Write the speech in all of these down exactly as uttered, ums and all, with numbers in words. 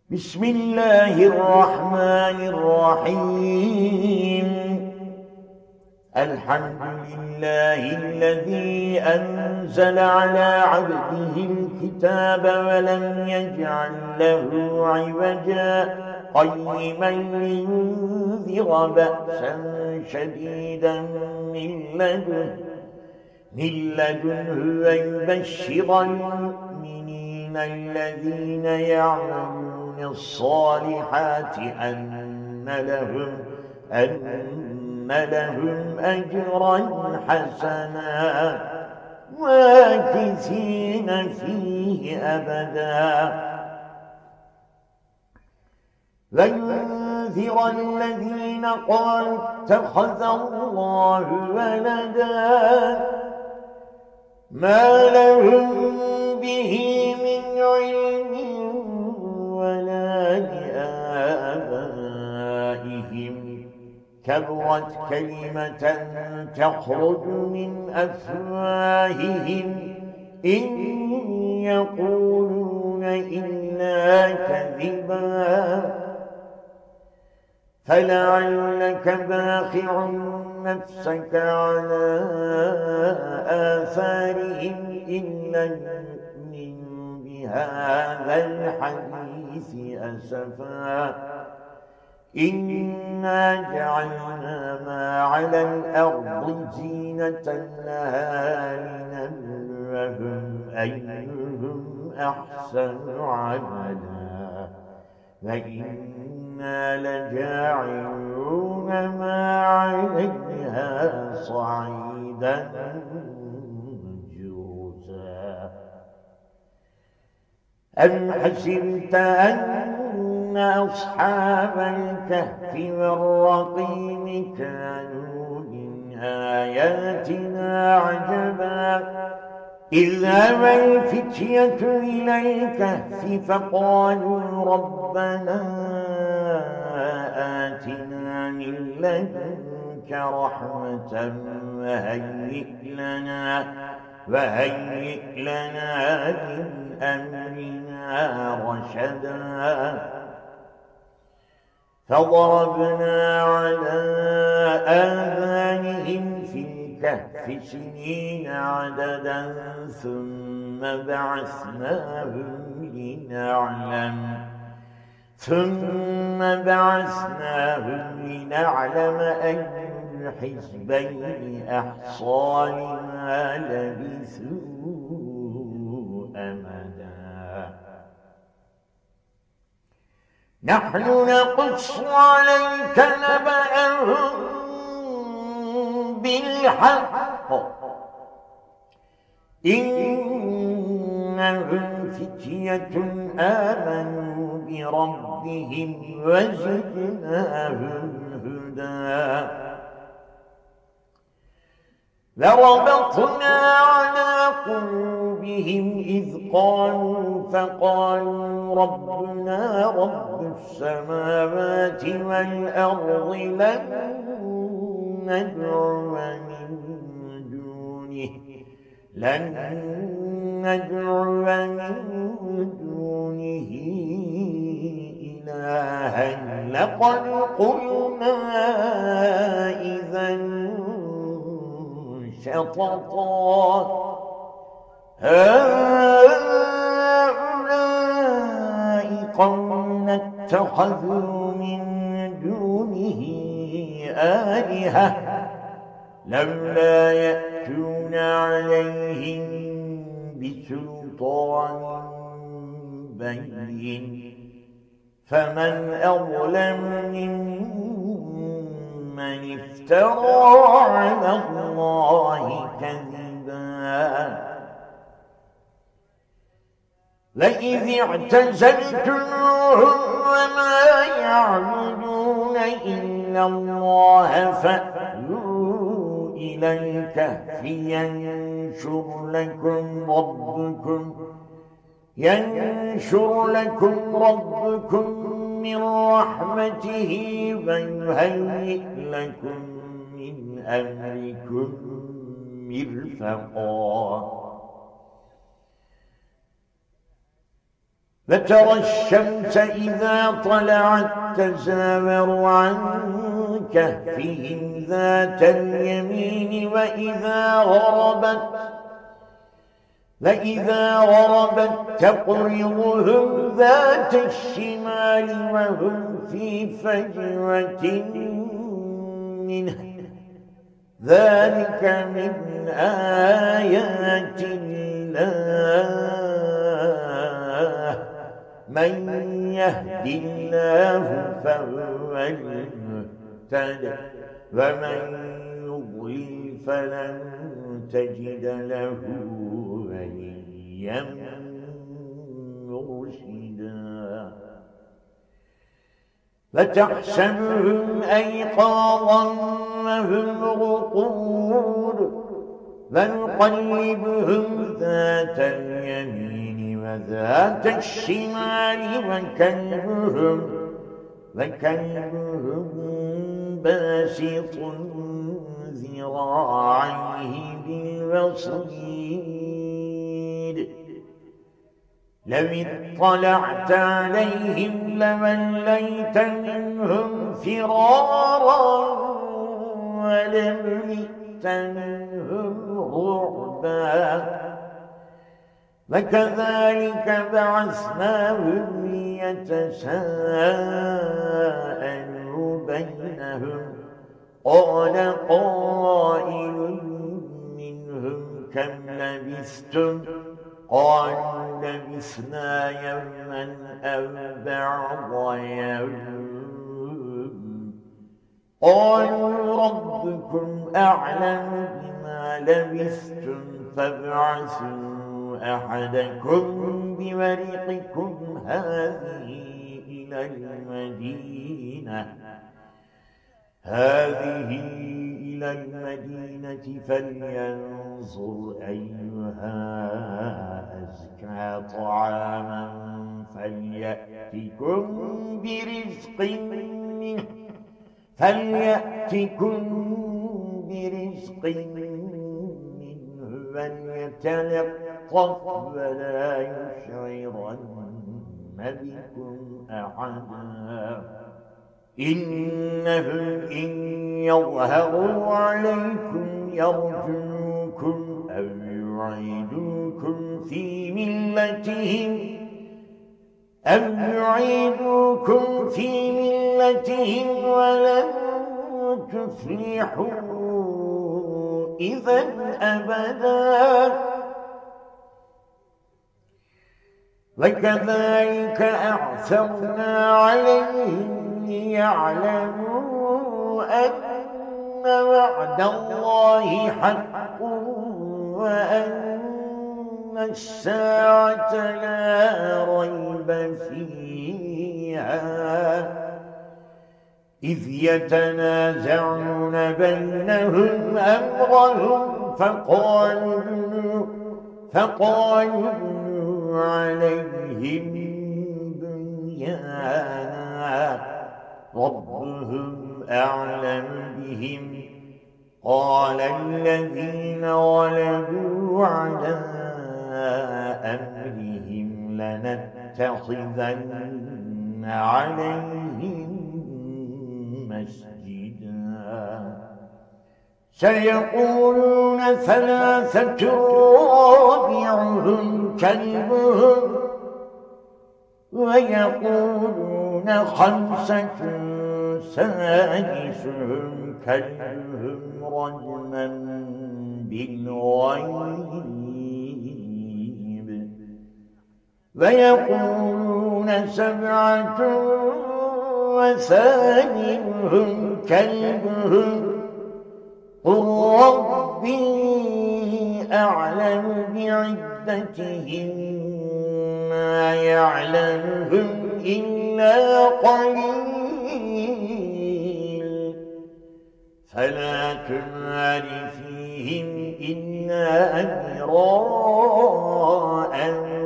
بسم الله الرحمن الرحيم. الحمد لله الذي أنزل على عبده الكتاب ولم يجعل له عوجا قيما لينذر بأسا شديدا من لدنه من لدنه ويبشر المؤمنين الذين يعملون الصالحات أن لهم أن لهم أجرا حسنا ماكثين فيه أبدا وينذر الذين قالوا اتخذ الله ولدا ما لهم به من علم ولا لآبائهم كبرت كلمة تخرج من أفواههم إن يقولون إلا كذبا فلعلك باخع نفسك على آثارهم إن لم يؤمنوا بهذا الحديث أسفا إنا جعلنا ما على الأرض زينة لها لنبلوهم أيهم أحسن عملا وإنا لجاعلون ما عليها صعيدا جرزا أم حسبت أن أصحاب الكهف والرقيم كانوا من آياتنا عجبا إذ أوى الفتية إلى الكهف فقالوا ربنا آتنا من لدنك رحمة وهيئ لنا وهيئ لنا من أمرنا رشدا فضربنا على آذانهم في الكهف سنين عددا ثم بعثناهم لنعلم ثم بعثناهم لنعلم أي الحزبين أحصى لما لبثوا أمدا نحن نقص عليك نبأهم بالحق إنهم فتية آمنوا بربهم وزدناهم هدى وربطنا على قلوبهم إذ قالوا فقالوا ربنا رب السماوات والأرض لن ندعو من دونه لن ندعو من دونه إلها لقد قلنا إذا شططا هؤلاء قوم اتخذوا من دونه آلهة لولا يأتون عليهم بسلطان بين فمن أظلم ممن افترى على الله كذبا لئذ اعتزلتموهم وما يعبدون إلا الله فأتوا إلى الكهف ينشر لكم ربكم ينشر لكم ربكم من رحمته ويهيئ لكم من أمركم مرفقا فترى الشمس إذا طلعت تزاور عن كهفهم ذات اليمين وإذا غربت فإذا غربت تقرضهم ذات الشمال وهم في فجوة منه ذلك من آيات الله من يهد الله فهو المهتد ومن يضلل فلن تجد له وليا مرشدا فتحسبهم أيقاظا وهم رقود فنقلبهم ذات اليمين وذات الشمال وكلبهم وكلبهم باسط ذراعيه بالوصيد لو اطلعت عليهم لوليت منهم فرارا ولملئت منهم رعبا وكذلك بعثناهم ليتساءلوا بينهم قال قائل منهم كم لبثتم قالوا لبثنا يوما أو بعض يوم قالوا ربكم أعلم بما لبثتم فابعثوا أحدكم بورقكم هذه إلى المدينة هذه إلى المدينة فلينظر أيها أزكى طعاما فليأتكم برزق منه فليأتكم برزق منه وليتلطف ولا يشعرن بكم أحدا إنهم إن يظهروا عليكم يرجوكم أو يعيدوكم في ملتهم أو يعيدوكم في ملتهم ولن تفلحوا إذا أبدا وكذلك أعثرنا عليهم ليعلموا أن وعد الله حق وأن الساعة لا ريب فيها إذ يتنازعون بينهم أمرهم فقالوا فقالوا عليهم بنيانا ربهم أعلم بهم قال الذين غلبوا على أمرهم لنتخذن عليهم مسجدا سيقولون ثلاثة رابعهم كلبهم ويقولون خمسة سادسهم كلبهم رجما بالغيب ويقولون سبعة وثامنهم كلبهم قل ربي أعلم بعدتهم ما يعلمهم إلا قليل فلا تمار فيهم إلا مراء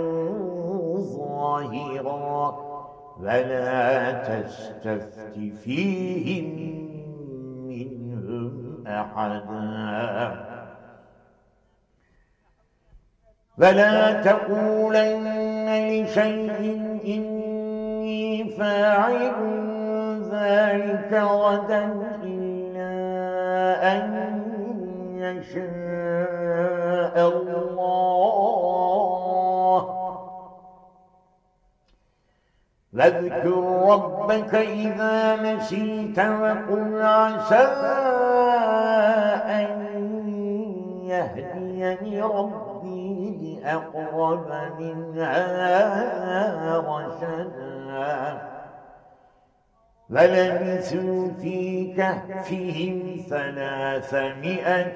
ظاهرا ولا تستفت فيهم منهم أحدا ولا تقولن لشيء إني فاعل ذلك غدا إلا أن يشاء الله واذكر ربك إذا نسيت وقل عسى أن يهديني ربي لأقرب من هذا رشدا ولبثوا في كهفهم ثلاثمائة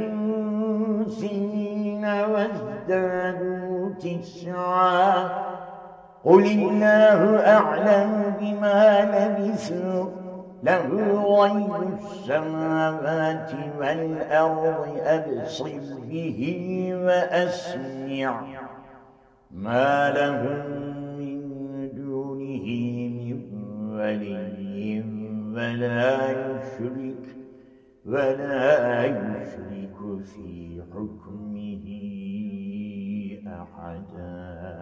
سنين وازدادوا تسعا قل الله أعلم بما لبثوا له غيب السماوات والأرض أبصر به وأسمع ما لهم من دونه من ولي ولا يشرك ولا يشرك في حكمه أحدا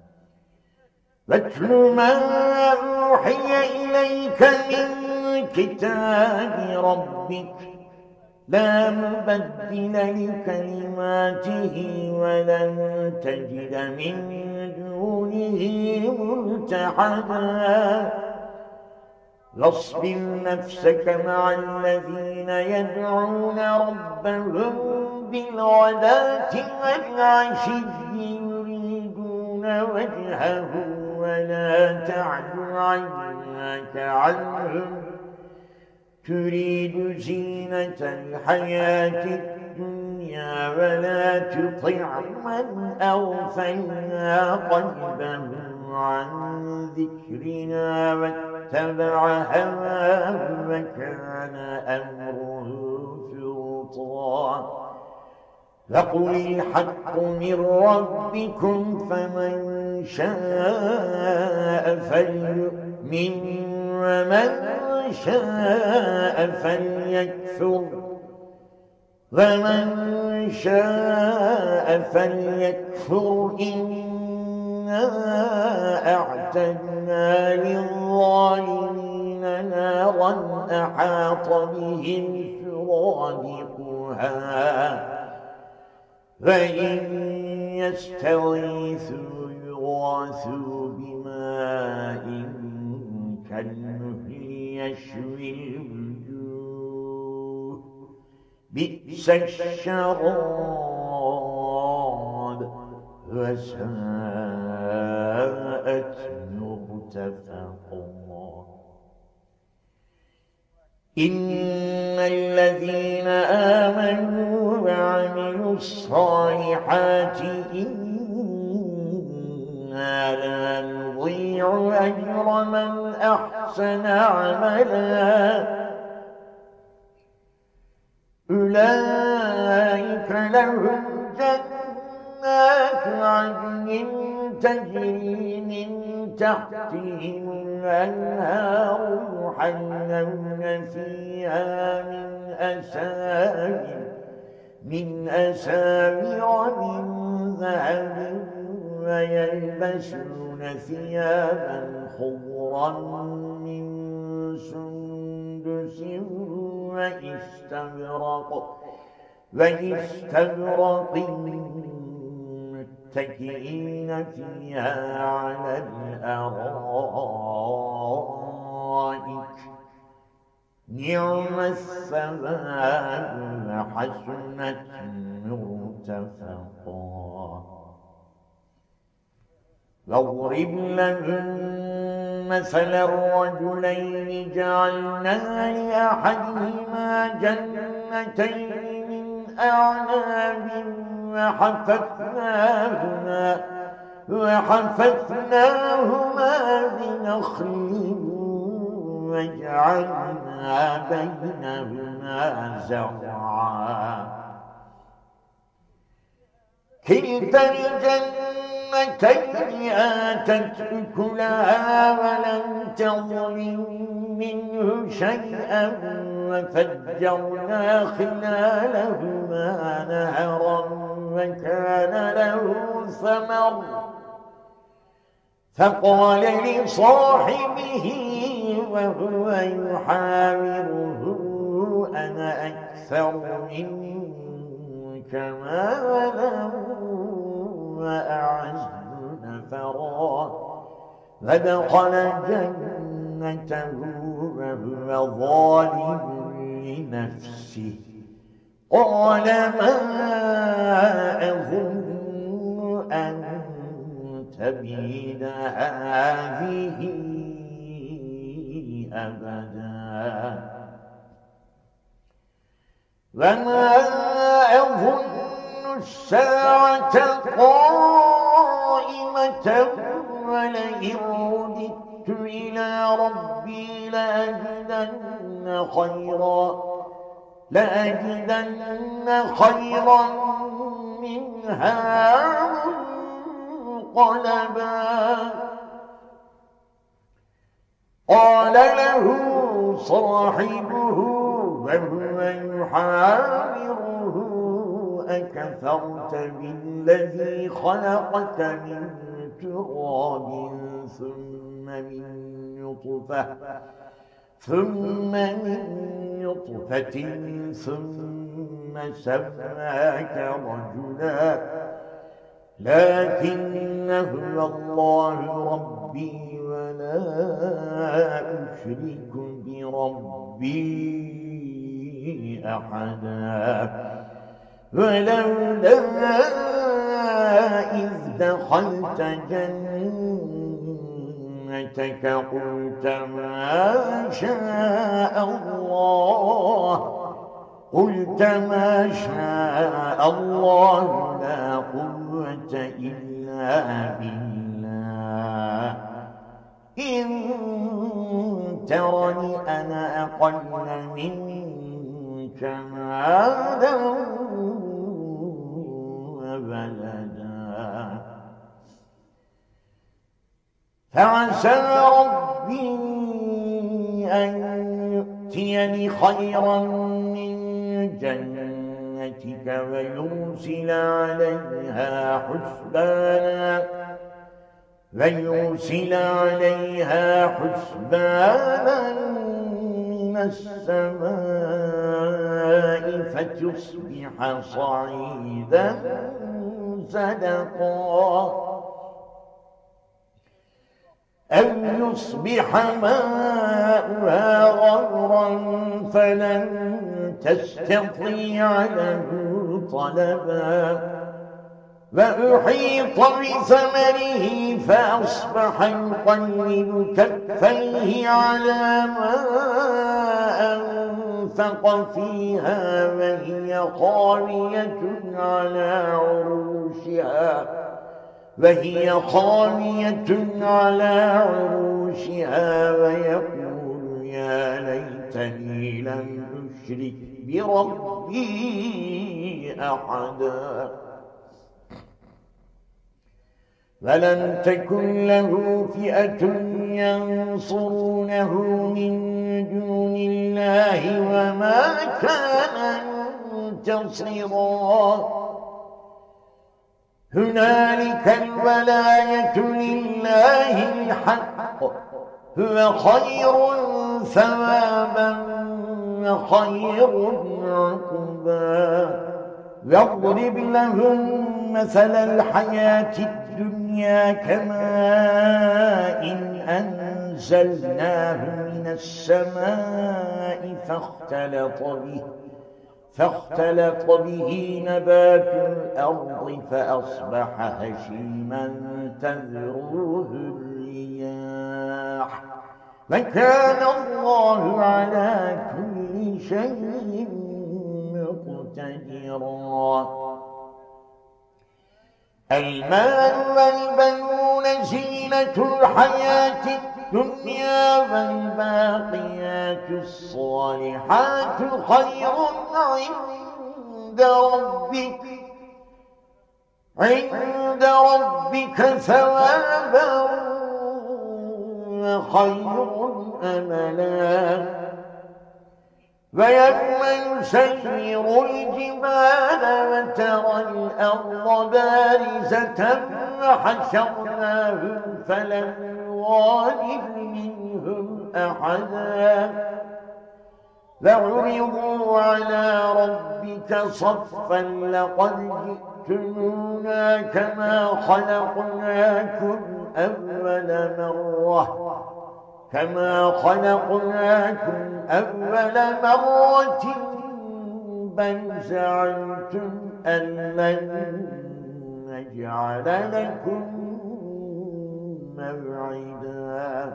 واتل ما أوحي إليك من كتاب ربك لا مبدل لكلماته ولن تجد من دونه ملتحدا واصبر نفسك مع الذين يدعون ربهم بالغداة والعشي يريدون وجهه ولا تعد عيناك عنهم تريد زينة الحياة الدنيا ولا تطع من أغفلنا قلبه عن ذكرنا واتبع هواه وكان أمره فرطا فقل الحق من ربكم فمن شاء فليؤمن ومن شاء فليكفر ومن شاء فليكفر إنا أعتدنا للظالمين نارا أحاط بهم سرادقها فإن يستغيثوا يغاثوا بماء كالمهل يشوي الوجوه بئس الشراب وساءت مرتفقا إن الذين آمنوا وعملوا الصالحات إنا لا نضيع أجر من أحسن عملا أولئك لهم جنات عدن تجري من تحتهم الأنهار يحلون فيها من أساور من أساور من ذهب ويلبسون ثيابا خضرا من سندس وإستبرق وإستبرق متكئين فيها على الأرائك نعم الثواب وحسنت مرتفقا واضرب لهم مثل الرجلين جعلنا لأحدهما جنتين من أعناب وحففناهما وحففناهما بنخل وجعلنا بينهما زرعا كلتا الجنتين آتت أكلها ولم تظلم منه شيئا وفجرنا خلالهما نهرا وكان له ثمر فقال لصاحبه وهو يحاوره أنا أكثر منك مالا وأعز نفرا فدخل جنته وهو ظالم لنفسه قال ما أظن أن تبيد هذه أبدا وما أظن الساعة قائمة ولئن رددت إلى ربي لأجدن خيرا لأجدن خيرا منها منقلبا قال له صاحبه وهو يحاوره أكفرت بالذي خلقك من تراب ثم من نطفة ثم من نطفة ثم سواك رجلا لكن هو الله ربي ولا أشرك بربي أحدا ولولا إذ دخلت جنتك قلت ما شاء الله قلت ما شاء الله لا قوة إلا بالله إن ترني أنا أقل منك مالا وولدا فعسى ربي أن يؤتيني خيرا من جنتك ويرسل عليها حسبانا ويرسل عليها حسبانا من السماء فتصبح صعيدا زلقا أو يصبح ماؤها غورا فلن تستطيع له طلبا وأحيط بثمره فأصبح يقلب كفيه على ما أنفق فيها وهي خاوية على عروشها وهي خاوية على عروشها ويقول يا ليتني لم أشرك بربي أحدا فلم تكن له فئة ينصرونه من دون الله وما كان منتصرا هنالك الولاية لله الحق هو خير ثوابا وخير عقبا واضرب لهم مثل الحياة الدنيا كماء أنزلناه من السماء فاختلط به فاختلط به نبات الأرض فأصبح هشيما تذروه الرياح وكان الله على كل شيء مقتدرا المال والبنون زينة الحياة الدنيا والباقيات الصالحات خير عند ربك عند ربك ثوابا وخير أملا ويوم يسير الجبال وترى الأرض بارزة وحشرناهم فلم نغادر منهم أحدا فعرضوا على ربك صفا لقد جئتمونا كما خلقناكم أول مرة كما خلقناكم أول مرة بل زعمتم أن لن نجعل لكم موعدا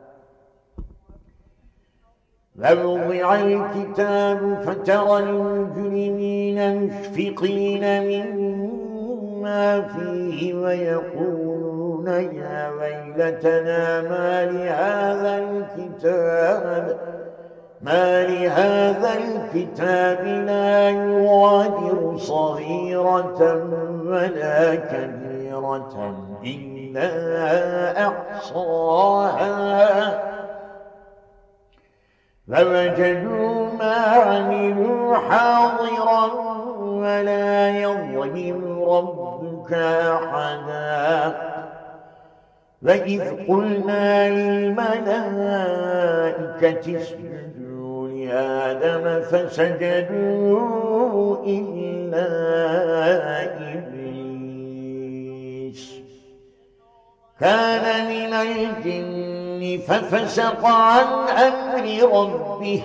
فوضع الكتاب فترى المجرمين مشفقين مما فيه ويقولون يا ويلتنا ما لهذا الكتاب ما لهذا الكتاب لا يغادر صغيرة ولا كبيرة إلا أحصاها فوجدوا ما عملوا حاضرا ولا يظلم ربك أحدا وإذ قلنا للملائكة اسجدوا لآدم فسجدوا إلا إبليس كان من الجن ففسق عن أمر ربه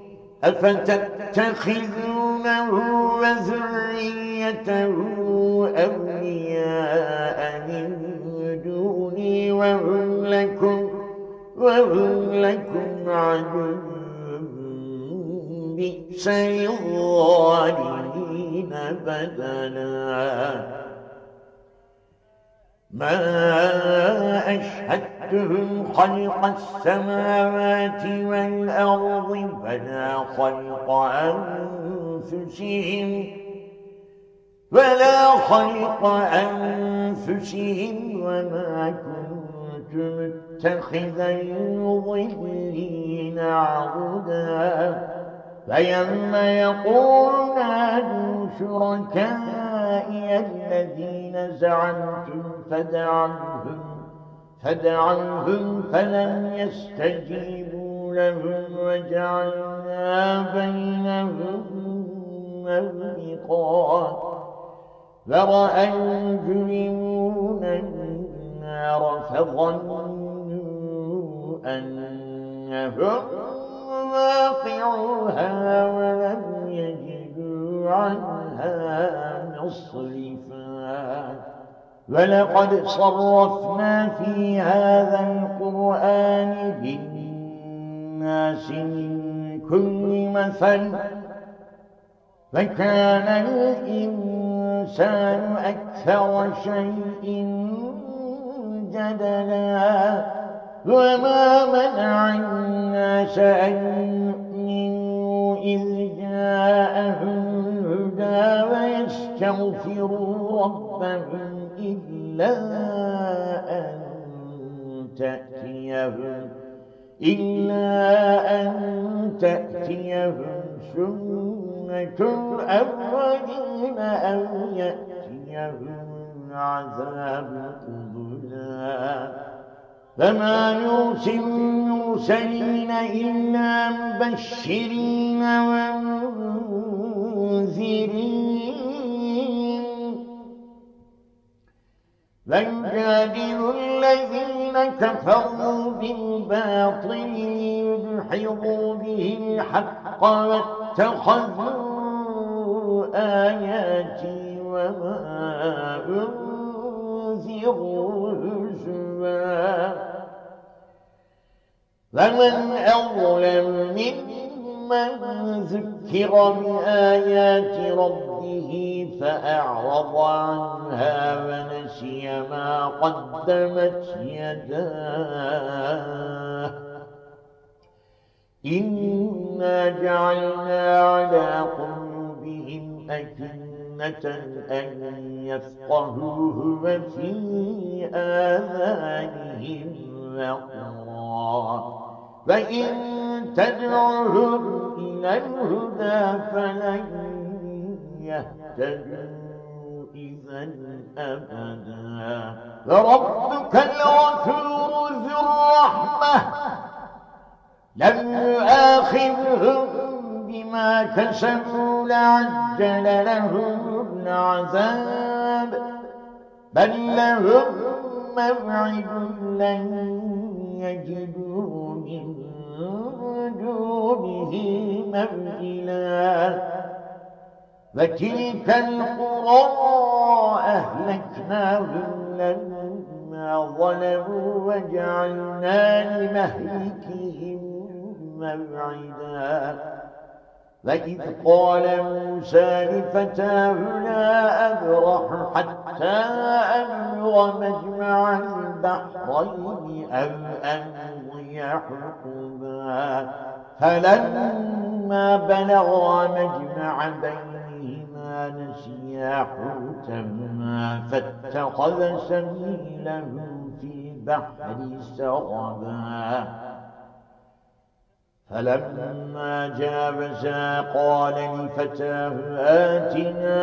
أفتتخذونه وذريته أولياء من دوني وهم لكم وهم لكم عدو بئس للظالمين بدلا ما أشهدتهم خلق السماوات والأرض ولا خلق أنفسهم ولا خلق أنفسهم وما كنت متخذ المضلين عضدا فيوم يقول نادوا شركائي الذين زعمتم فدعوهم فدعوهم فلم يستجيبوا لهم وجعلنا بينهم موبقا فرأى المجرمون النار فظنوا أنهم واقعوها ولم يجدوا عنها مصرفا ولقد صرفنا في هذا القرآن للناس من كل مثل فكان الإنسان أكثر شيء جدلا وما منع الناس أن يؤمنوا إذ جاءهم الهدى ويستغفروا ربهم إلا أن تأتيهم إلا أن تأتيهم سنة الأولين أو يأتيهم عذاب قبلا فما يرسل المرسلين إلا مبشرين ومنذرين فيجادل الذين كفروا بالباطل ليدحضوا به الحق واتخذوا آياتي وما أنذروا هزوا فمن أظلم ممن ذكر بآيات ربه فأعرض عنها ونسي ما قدمت يداه إنا جعلنا على قلوبهم أكنة أن يفقهوه وفي آذانهم وقرا فإن تدعهم إلى الهدى فلن يهتدوا إذا أبدا فربك الغفور ذو الرحمة لم يؤاخذهم بما كسبوا لعجل لهم العذاب بل لهم موعد لن يجدوا من دونه موئلا وتلك القرى أهلكناهم لما ظلموا وجعلنا لمهلكهم موعدا وإذ قال موسى لفتاه لا أبرح حتى أبلغ مجمع البحرين أو أمضي حقبا فلما بلغا مجمع بينهما نسيا حوتهما فاتخذ سبيله في البحر سربا فلما جاوزا قال لفتاه آتنا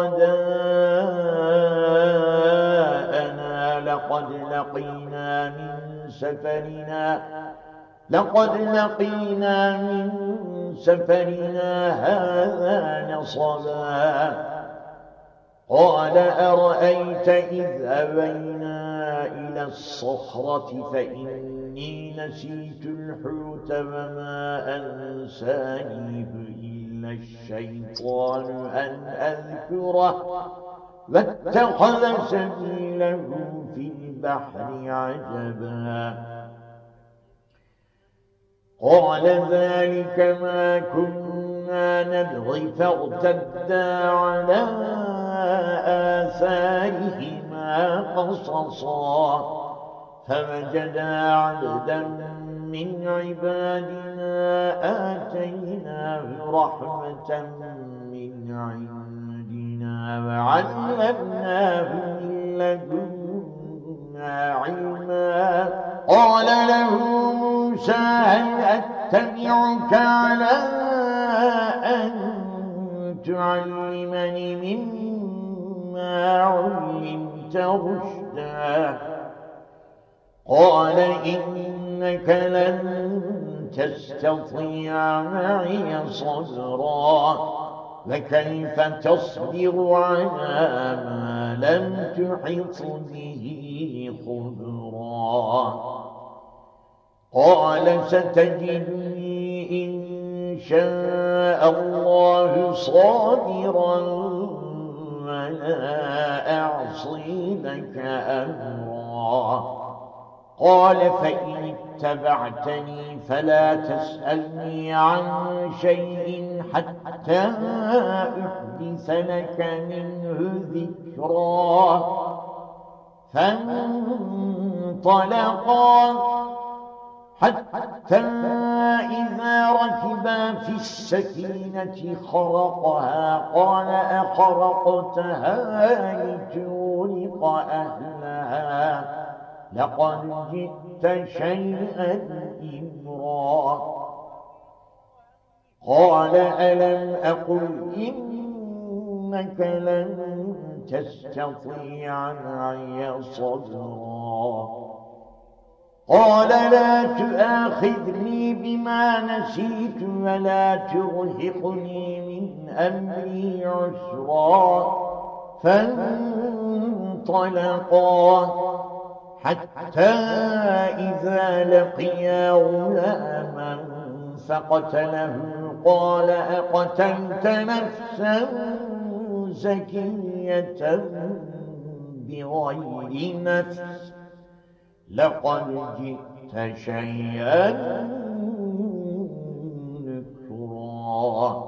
غداءنا لقد لقينا من سفرنا لقد لقينا من سفرنا هذا نصبا قال أرأيت إذ أوينا إلى الصخرة فإني نسيت الحوت وما أنسانيه إلا الشيطان أن أذكره واتخذ سبيله في البحر عجبا قال ذلك ما كنا نبغي فارتدا على آثارهما قصصا فوجدا عبدا من عبادنا آتيناه رحمة من عندنا وعلمناه من لدنا علما قال له موسى هل أتبعك على أن تعلمني مما علمت رشدا قال إنك لن تستطيع معي صبرا وكيف تصبر على ما لم تحط به خبرا قال ستجدني إن شاء الله صابرا ولا أعصي لك أمرا قال فإن اتبعتني فلا تسألني عن شيء حتى أحدث لك منه ذكرا فانطلقا حتى إذا ركبا في السفينة خرقها قال أخرقتها لتغرق أهلها لقد جئت شيئا إمرا قال ألم أقل إنك لن تستطيع معي صبرا قال لا تؤاخذني بما نسيت ولا ترهقني من أمري عسرا فانطلقا حتى إذا لقيا غلاما فقتله قال أقتلت نفسا زكية بغير نفس لقد جئت شيئا نكرا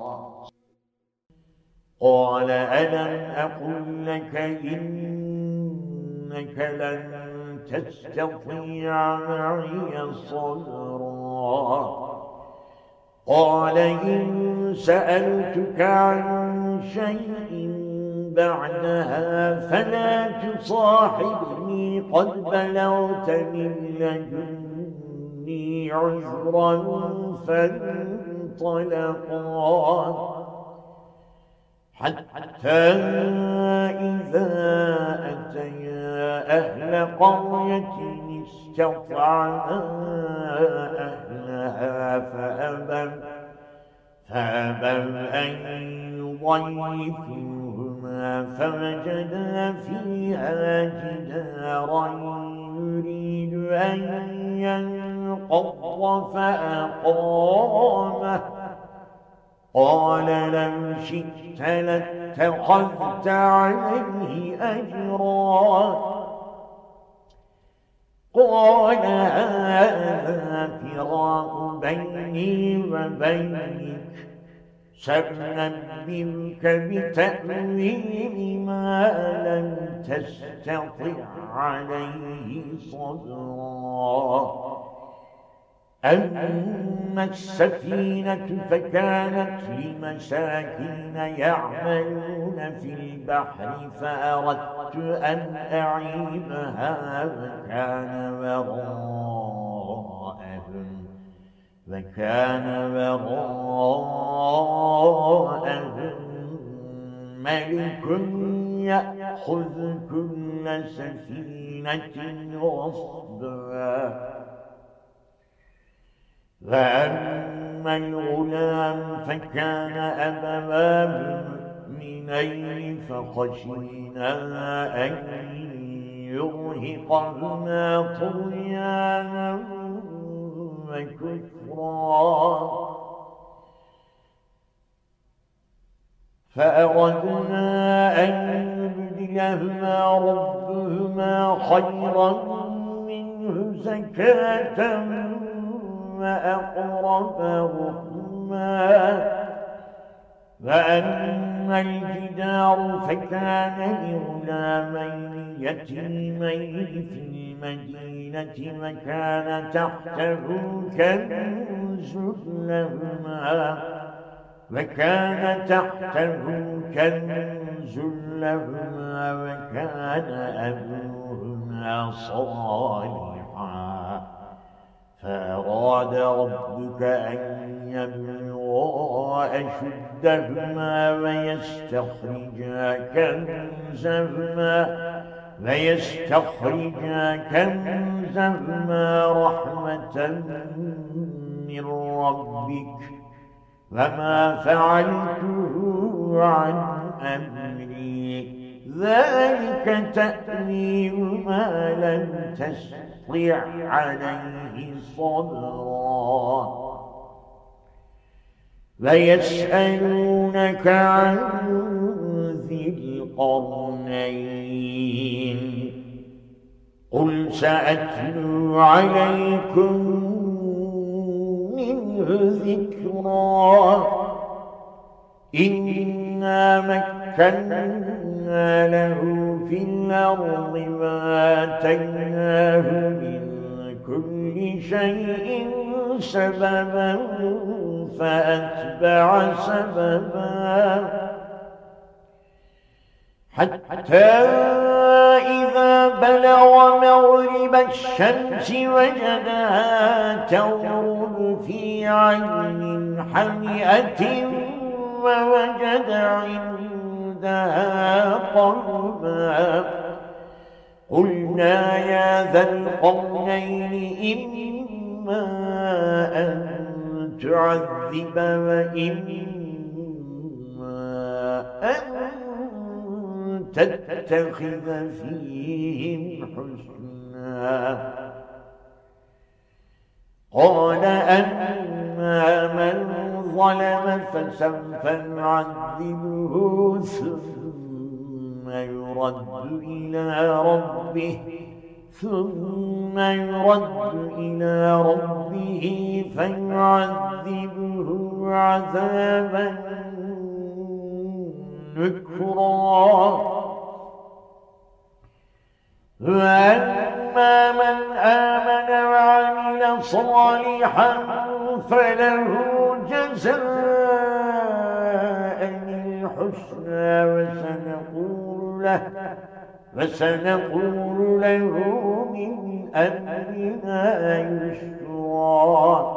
قال ألم أقل لك إنك لن تستطيع معي صبرا قال إن سألتك عن شيء بعدها فلا تصاحبني قد بلغت من لدني عذرا فانطلقا حتى إذا أتيا أهل قرية استطعنا أهلها فأبوا فأبوا أن يضيفوهما فوجدا فيها جدارا يريد أن ينقض فأقامه قال لو شئت لاتخذت عليه أجرا قال هذا فراق بيني وبينك سأنبئك بتأويل ما لم تستطع عليه صبرا أما السفينة فكانت لمساكين يعملون في البحر فأردت أن أعيبها وكان وراءهم وكان وراءهم ملك يأخذ كل سفينة غصبا فأما الغلام فكان أبواه مؤمنين فخشينا أن يرهقهما طغيانا وكفرا فأردنا أن يبدلهما ربهما خيرا منه زكاة وأقرب رحما وأما الجدار فكان لغلامين يتيمين في المدينة وكان تحته كنز لهما وكان تحته كنز لهما وكان أبوهما صالحا فأراد ربك أن يبلغا أشدهما ويستخرجا كنزهما ويستخرجا كنزهما رحمة من ربك وما فعلته عن أمري ذلك تأويل ما لم تستطع عليه صبرا ويسألونك عن ذي القرنين قل سأتلو عليكم منه ذكرا إنا مكنا له في الأرض وآتيناه من كل شيء سببا فأتبع سببا حتى إذا بلغ مغرب الشمس وجدها تغرب في عين حمئة ووجد عندها قوما قلنا يا ذا القرنين إما أن تعذب وإما أن تتخذ فيهم حسنا قال أما من ظلم فسوف نعذبه ثم يرد إلى ربه ثم يرد إلى ربه فيعذبه عذابا نكرا وأما من آمن وعمل صالحا فله جزاء الحسنى وسنقول له فسنقول له من أمرنا يسرا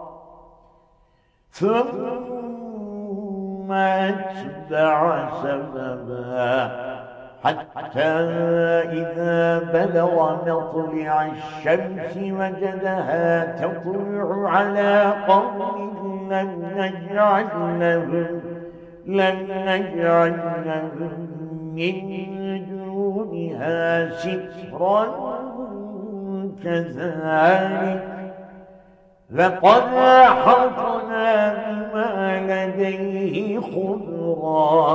ثم أتبع سببا حتى إذا بلغ مطلع الشمس وجدها تطلع على قوم لم نجعل لهم لم نجعل لهم من دونها سترا كذلك لقد أحطنا بما لديه خبرا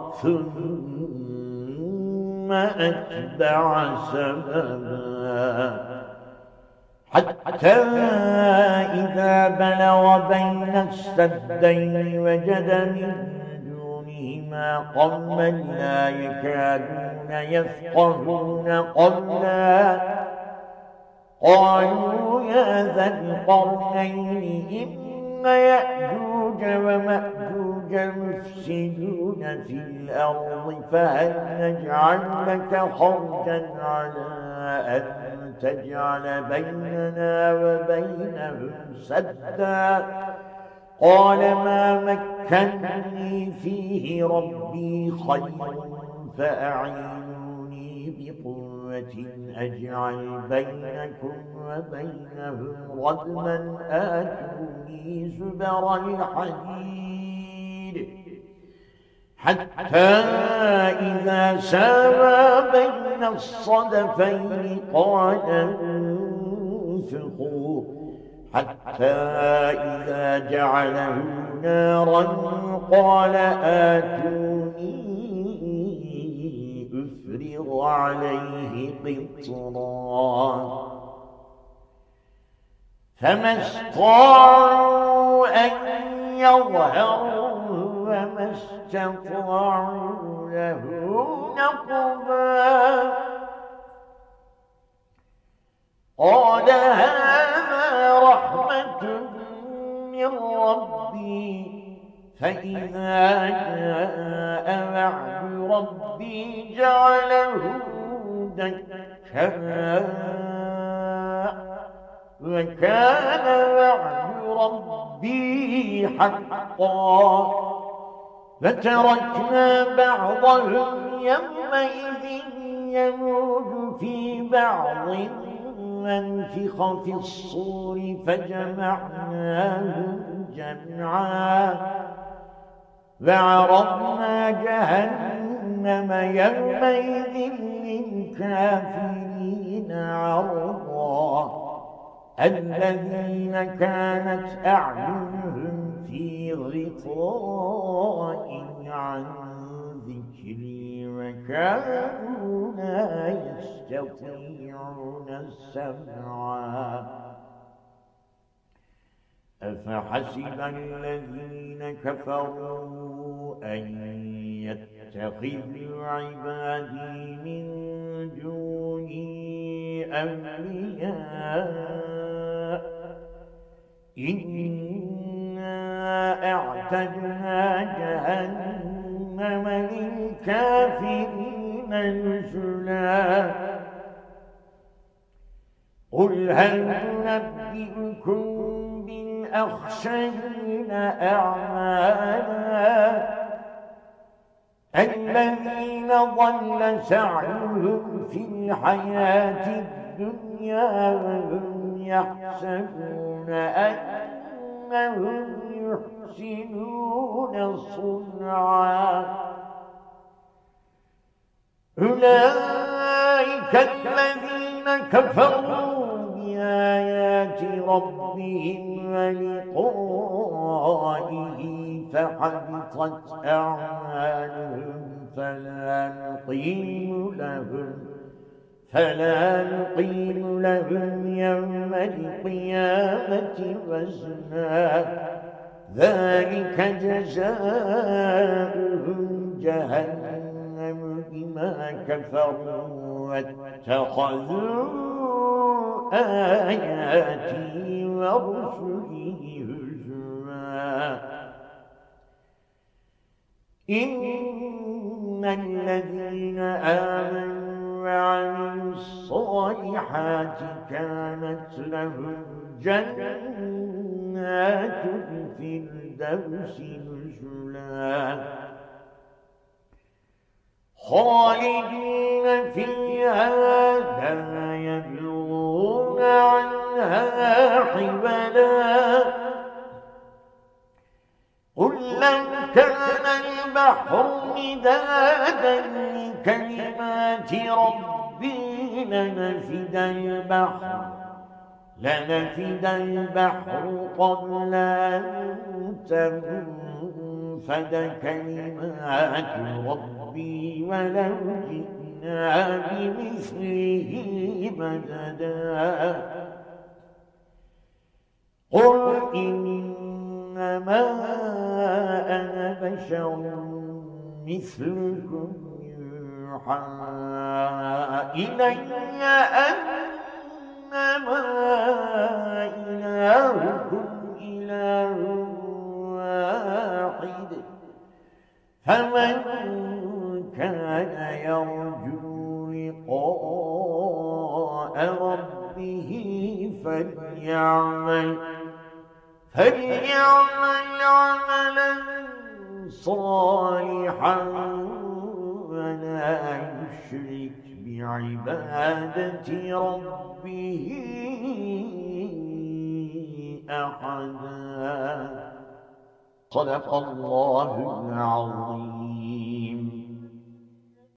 ثم أتبع سببا حتى إذا بلغ بين السدين وجد من دونهما قوما لا يكادون يفقهون قولا قالوا يا ذا القرنين إن يأجوج ومأجوج مفسدون في الأرض فهل نجعل لك خرجا على أن تجعل بيننا وبينهم سدا قال ما مكنني فيه ربي خير فأعينوني بقوة أجعل بينكم وبينهم ردما آتوني زبر الحديد حتى إذا ساوى بين الصدفين قال انفقوا حتى إذا جعله نارا قال آتوني أفرغ عليه قطرا فما استطاعوا أن يظهروا وما استطاعوا له نقبا قال هذا رحمة من ربي فإذا جاء وعد ربي جعله دكا وكان وعد ربي حقا فتركنا بعضهم يومئذ يموج في بعض ونفخ في الصور فجمعناهم جمعا وعرضنا جهنم يومئذ للكافرين عرضا الذين كانت أعينهم في غطاء عن ذكري وكانوا لا يستطيعون السمع أفحسب الذين كفروا أن يتخذوا عبادي من دوني أولياء إنا أعتدنا جهنم للكافرين نزلا قل هل ننبئكم بالأخسرين أعمالا الذين ضل سعيهم في الحياة الدنيا وهم يحسبون أنهم يحسنون صنعا أولئك الذين كفروا بآيات ربهم ولقائه فحبطت أعمالهم فلا نقيم لهم فلا نقيم لهم يوم القيامة وزنا ذلك جزاؤهم جهنم بما كفروا واتخذوا آياتي ورسلي هزوا إن الذين آمنوا وعملوا الصالحات كانت لهم جنات الفردوس نزلا خالدين فيها لا يبغون عنها حولا قل لو كان البحر مدادا لكلمات ربي لنفد البحر لنفد البحر قبل أن تنفد كلمات ربي ولو جئنا بمثله مددا قل إنما أنا بشر مثلكم يوحى إلي أنما إلهكم إله واحد فمن كان يرجو لقاء ربه فليعمل فليعمل عملا صالحا ولا يشرك بعبادة ربه أحدا صدق الله العظيم.